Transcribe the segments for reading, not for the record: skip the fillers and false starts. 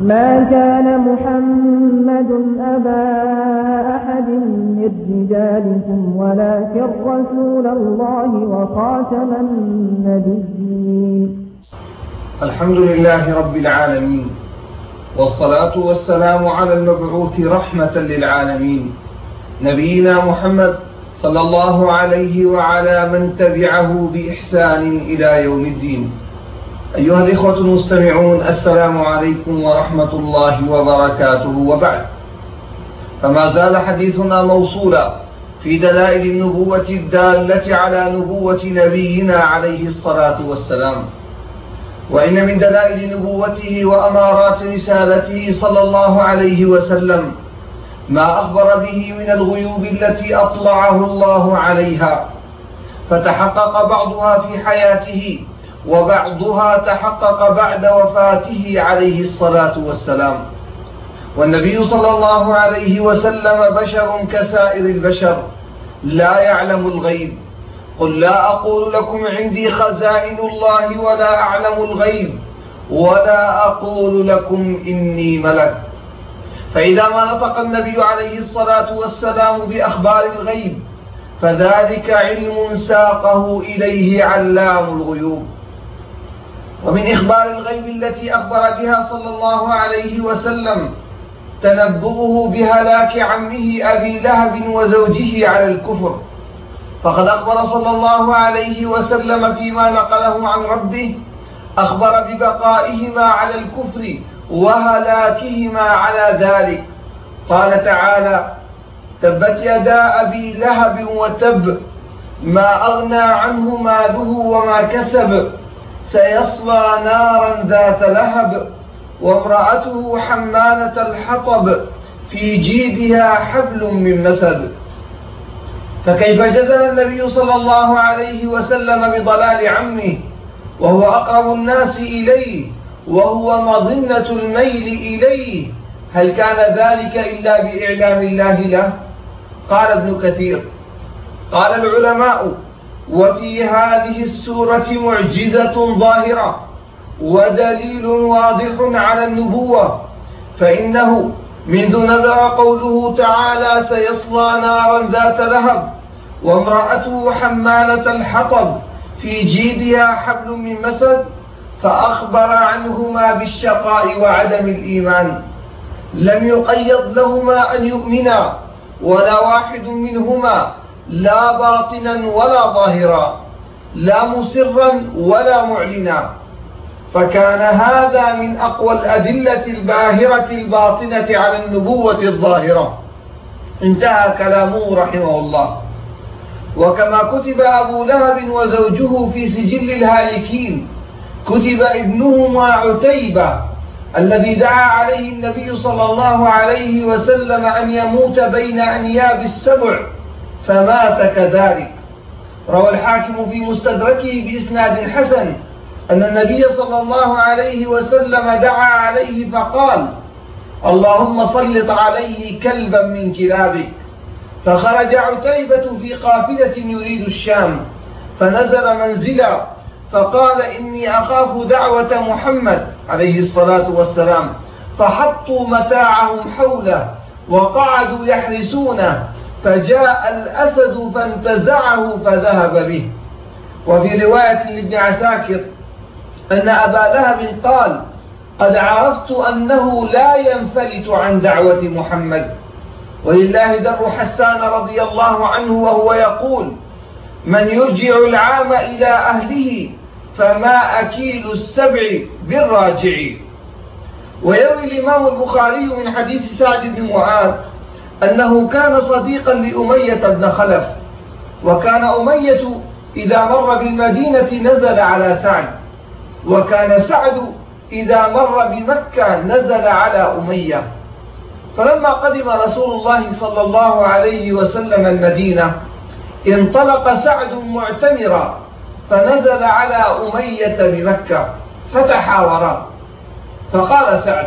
ما كان محمد أبا أحد من رجالكم ولكن رسول الله وخاتم النبيين. الحمد لله رب العالمين، والصلاة والسلام على المبعوث رحمة للعالمين نبينا محمد صلى الله عليه وعلى من تبعه بإحسان إلى يوم الدين. أيها الإخوة المستمعون، السلام عليكم ورحمة الله وبركاته، وبعد، فما زال حديثنا موصولا في دلائل النبوة الدالة على نبوة نبينا عليه الصلاة والسلام. وإن من دلائل نبوته وأمارات رسالته صلى الله عليه وسلم ما أخبر به من الغيوب التي أطلعه الله عليها، فتحقق بعضها في حياته وبعضها تحقق بعد وفاته عليه الصلاة والسلام. والنبي صلى الله عليه وسلم بشر كسائر البشر لا يعلم الغيب. قل لا أقول لكم عندي خزائن الله ولا أعلم الغيب ولا أقول لكم إني ملك. فإذا ما نطق النبي عليه الصلاة والسلام بأخبار الغيب فذلك علم ساقه إليه علام الغيوب. ومن إخبار الغيب التي أخبر بها صلى الله عليه وسلم تنبؤه بهلاك عمه أبي لهب وزوجه على الكفر، فقد أخبر صلى الله عليه وسلم فيما نقله عن ربه، أخبر ببقائهما على الكفر وهلاكهما على ذلك. قال تعالى: تبت يدا أبي لهب وتب ما أغنى عنه ماله وما كسب سيصلى نارا ذات لهب وامرأته حمالة الحطب في جيدها حبل من مسد. فكيف جزم النبي صلى الله عليه وسلم بضلال عمه وهو أقرب الناس إليه وهو مظنة الميل إليه؟ هل كان ذلك إلا بإعلام الله له؟ قال ابن كثير: قال العلماء: وفي هذه السورة معجزة ظاهرة ودليل واضح على النبوة، فإنه منذ نزل قوله تعالى: سيصلى نارا ذات لهب وامرأته حمالة الحطب في جيدها حبل من مسد، فأخبر عنهما بالشقاء وعدم الإيمان. لم يقيض لهما أن يؤمنا، ولا واحد منهما، لا باطنا ولا ظاهرا، لا مسرا ولا معلنا. فكان هذا من أقوى الأدلة الباهرة الباطنة على النبوة الظاهرة. انتهى كلامه رحمه الله. وكما كتب أبو لهب وزوجه في سجل الهالكين، كتب ابنهما عتيبة الذي دعا عليه النبي صلى الله عليه وسلم أن يموت بين أنياب السبع فمات كذلك. روى الحاكم في مستدركه بإسناد حسن أن النبي صلى الله عليه وسلم دعا عليه فقال: اللهم سلط عليه كلبا من كلابك. فخرج عتيبة في قافلة يريد الشام، فنزل منزلا فقال: إني أخاف دعوة محمد عليه الصلاة والسلام. فحطوا متاعهم حوله وقعدوا يحرسونه، فجاء الأسد فانتزعه فذهب به. وفي رواية لابن عساكر أن أبا لهب قال: قد عرفت أنه لا ينفلت عن دعوة محمد. ولله در حسان رضي الله عنه وهو يقول: من يرجع العام إلى أهله فما أكيل السبع بالراجع. ويروي الإمام البخاري من حديث سعد بن معاذ أنه كان صديقا لأمية بن خلف، وكان أمية إذا مر بالمدينة نزل على سعد، وكان سعد إذا مر بمكة نزل على أمية. فلما قدم رسول الله صلى الله عليه وسلم المدينة انطلق سعد معتمرا فنزل على أمية بمكة فتحاورا، فقال سعد: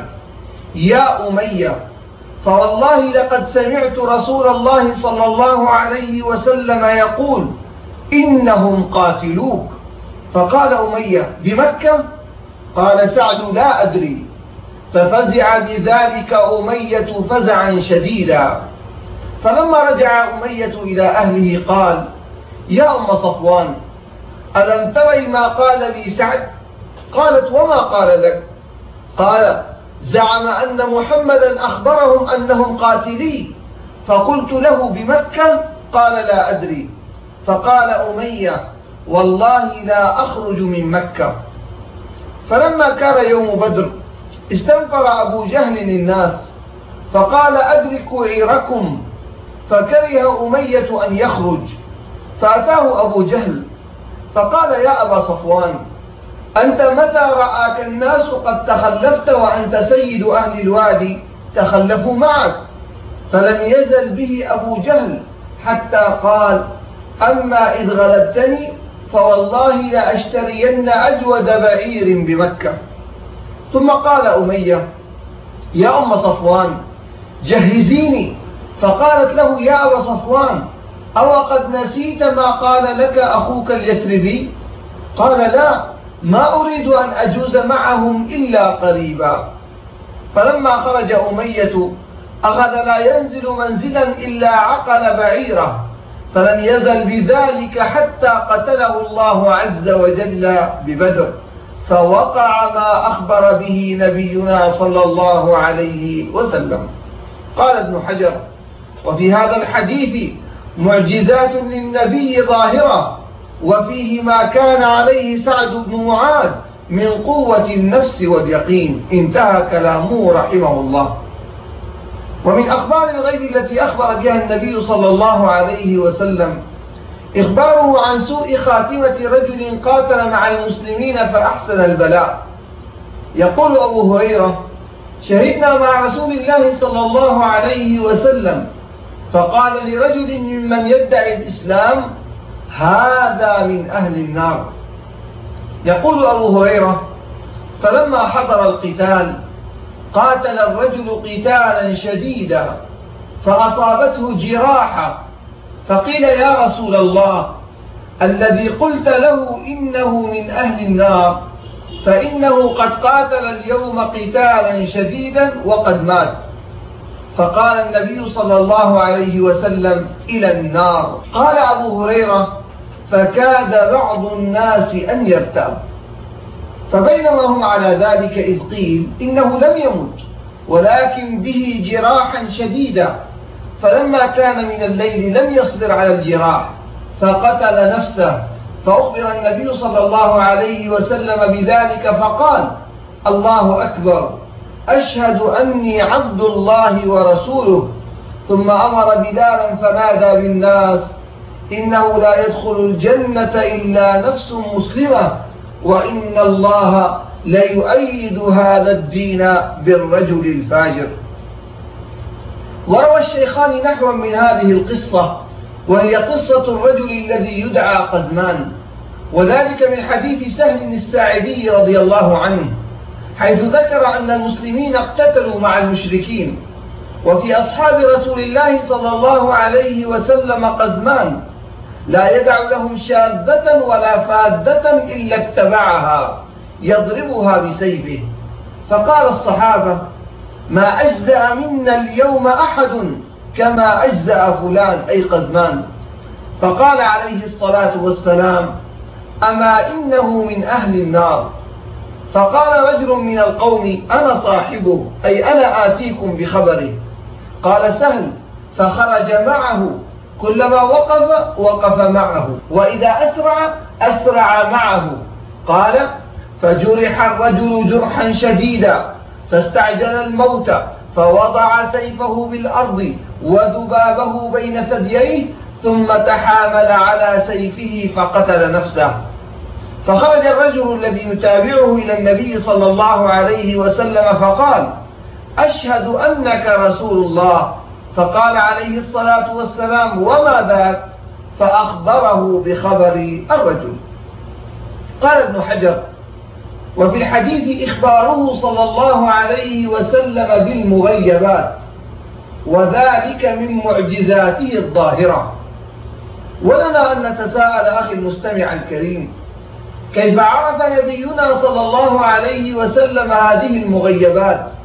يا أمية، فوالله لقد سمعت رسول الله صلى الله عليه وسلم يقول: إنهم قاتلوك. فقال أمية: بمكة؟ قال سعد: لا أدري. ففزع بذلك أمية فزعا شديدا. فلما رجع أمية إلى أهله قال: يا أم صفوان، ألم تري ما قال لي سعد؟ قالت: وما قال لك؟ قال: زعم أن محمدا أخبرهم أنهم قاتلي، فقلت له بمكة؟ قال: لا أدري. فقال أمية: والله لا أخرج من مكة. فلما كان يوم بدر استنفر أبو جهل الناس فقال: أدركوا عيركم. فكره أمية أن يخرج، فأتاه أبو جهل فقال: يا أبا صفوان، أنت متى رآك الناس قد تخلفت وأنت سيد أهل الوادي تخلفوا معك؟ فلم يزل به أبو جهل حتى قال: أما إذ غلبتني فوالله لأشترين أجود بعير بمكة. ثم قال أمية: يا أم صفوان، جهزيني. فقالت له: يا أبا صفوان، أو قد نسيت ما قال لك أخوك اليثربي؟ قال: لا، ما أريد أن أجوز معهم إلا قريبا. فلما خرج أمية أخذ لا ينزل منزلا إلا عقل بعيره، فلم يزل بذلك حتى قتله الله عز وجل ببدر، فوقع ما أخبر به نبينا صلى الله عليه وسلم. قال ابن حجر: وفي هذا الحديث معجزات للنبي ظاهرة، وفيه ما كان عليه سعد بن معاذ من قوة النفس واليقين. انتهى كلامه رحمه الله. ومن أخبار الغيب التي أخبر بها النبي صلى الله عليه وسلم إخباره عن سوء خاتمة رجل قاتل مع المسلمين فأحسن البلاء. يقول أبو هريرة: شهدنا مع رسول الله صلى الله عليه وسلم فقال لرجل ممن يدعي الإسلام: هذا من أهل النار. يقول أبو هريرة: فلما حضر القتال قاتل الرجل قتالا شديدا فأصابته جراحة، فقيل: يا رسول الله، الذي قلت له إنه من أهل النار فإنه قد قاتل اليوم قتالا شديدا وقد مات. فقال النبي صلى الله عليه وسلم: إلى النار. قال أبو هريرة: فكاد بعض الناس أن يرتاب. فبينما هم على ذلك إذ قيل إنه لم يمت ولكن به جراحا شديدا، فلما كان من الليل لم يصبر على الجراح فقتل نفسه، فأخبر النبي صلى الله عليه وسلم بذلك فقال: الله أكبر، أشهد أني عبد الله ورسوله. ثم أمر بلالا فنادى بالناس: إنه لا يدخل الجنة إلا نفس مسلمة، وإن الله ليؤيد هذا الدين بالرجل الفاجر. وروى الشيخان نحوا من هذه القصة، وهي قصة الرجل الذي يدعى قزمان، وذلك من حديث سهل الساعدي رضي الله عنه، حيث ذكر أن المسلمين اقتتلوا مع المشركين، وفي أصحاب رسول الله صلى الله عليه وسلم قزمان لا يدع لهم شاذة ولا فاذة إلا اتبعها يضربها بسيفه. فقال الصحابة: ما أجزأ منا اليوم أحد كما أجزأ فلان، أي قزمان. فقال عليه الصلاة والسلام: أما إنه من أهل النار. فقال رجل من القوم: أنا صاحبه، أي أنا آتيكم بخبره. قال سهل: فخرج معه، كلما وقف معه، وإذا أسرع معه. قال: فجرح الرجل جرحا شديدا فاستعجل الموت، فوضع سيفه بالأرض وذبابه بين ثدييه، ثم تحامل على سيفه فقتل نفسه. فخرج الرجل الذي يتابعه إلى النبي صلى الله عليه وسلم فقال: أشهد أنك رسول الله. فقال عليه الصلاة والسلام: وما ذاك؟ فأخبره بخبر الرجل. قال ابن حجر: وفي الحديث إخباره صلى الله عليه وسلم بالمغيبات، وذلك من معجزاته الظاهرة. ولنا أن نتساءل أخي المستمع الكريم: كيف عرف نبينا صلى الله عليه وسلم هذه المغيبات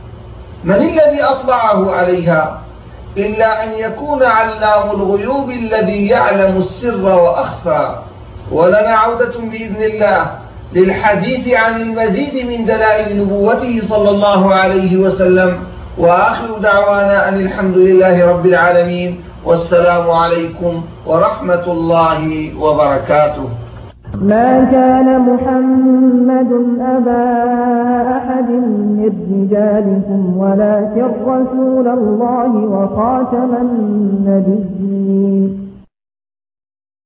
من الذي أطلعه عليها إلا أن يكون علام الغيوب الذي يعلم السر وأخفى. ولنا عودة بإذن الله للحديث عن المزيد من دلائل نبوته صلى الله عليه وسلم، وآخر دعوانا أن الحمد لله رب العالمين، والسلام عليكم ورحمة الله وبركاته. ما كان محمد أبا أحد من رجالكم ولكن رسول الله وخاتم النبيين.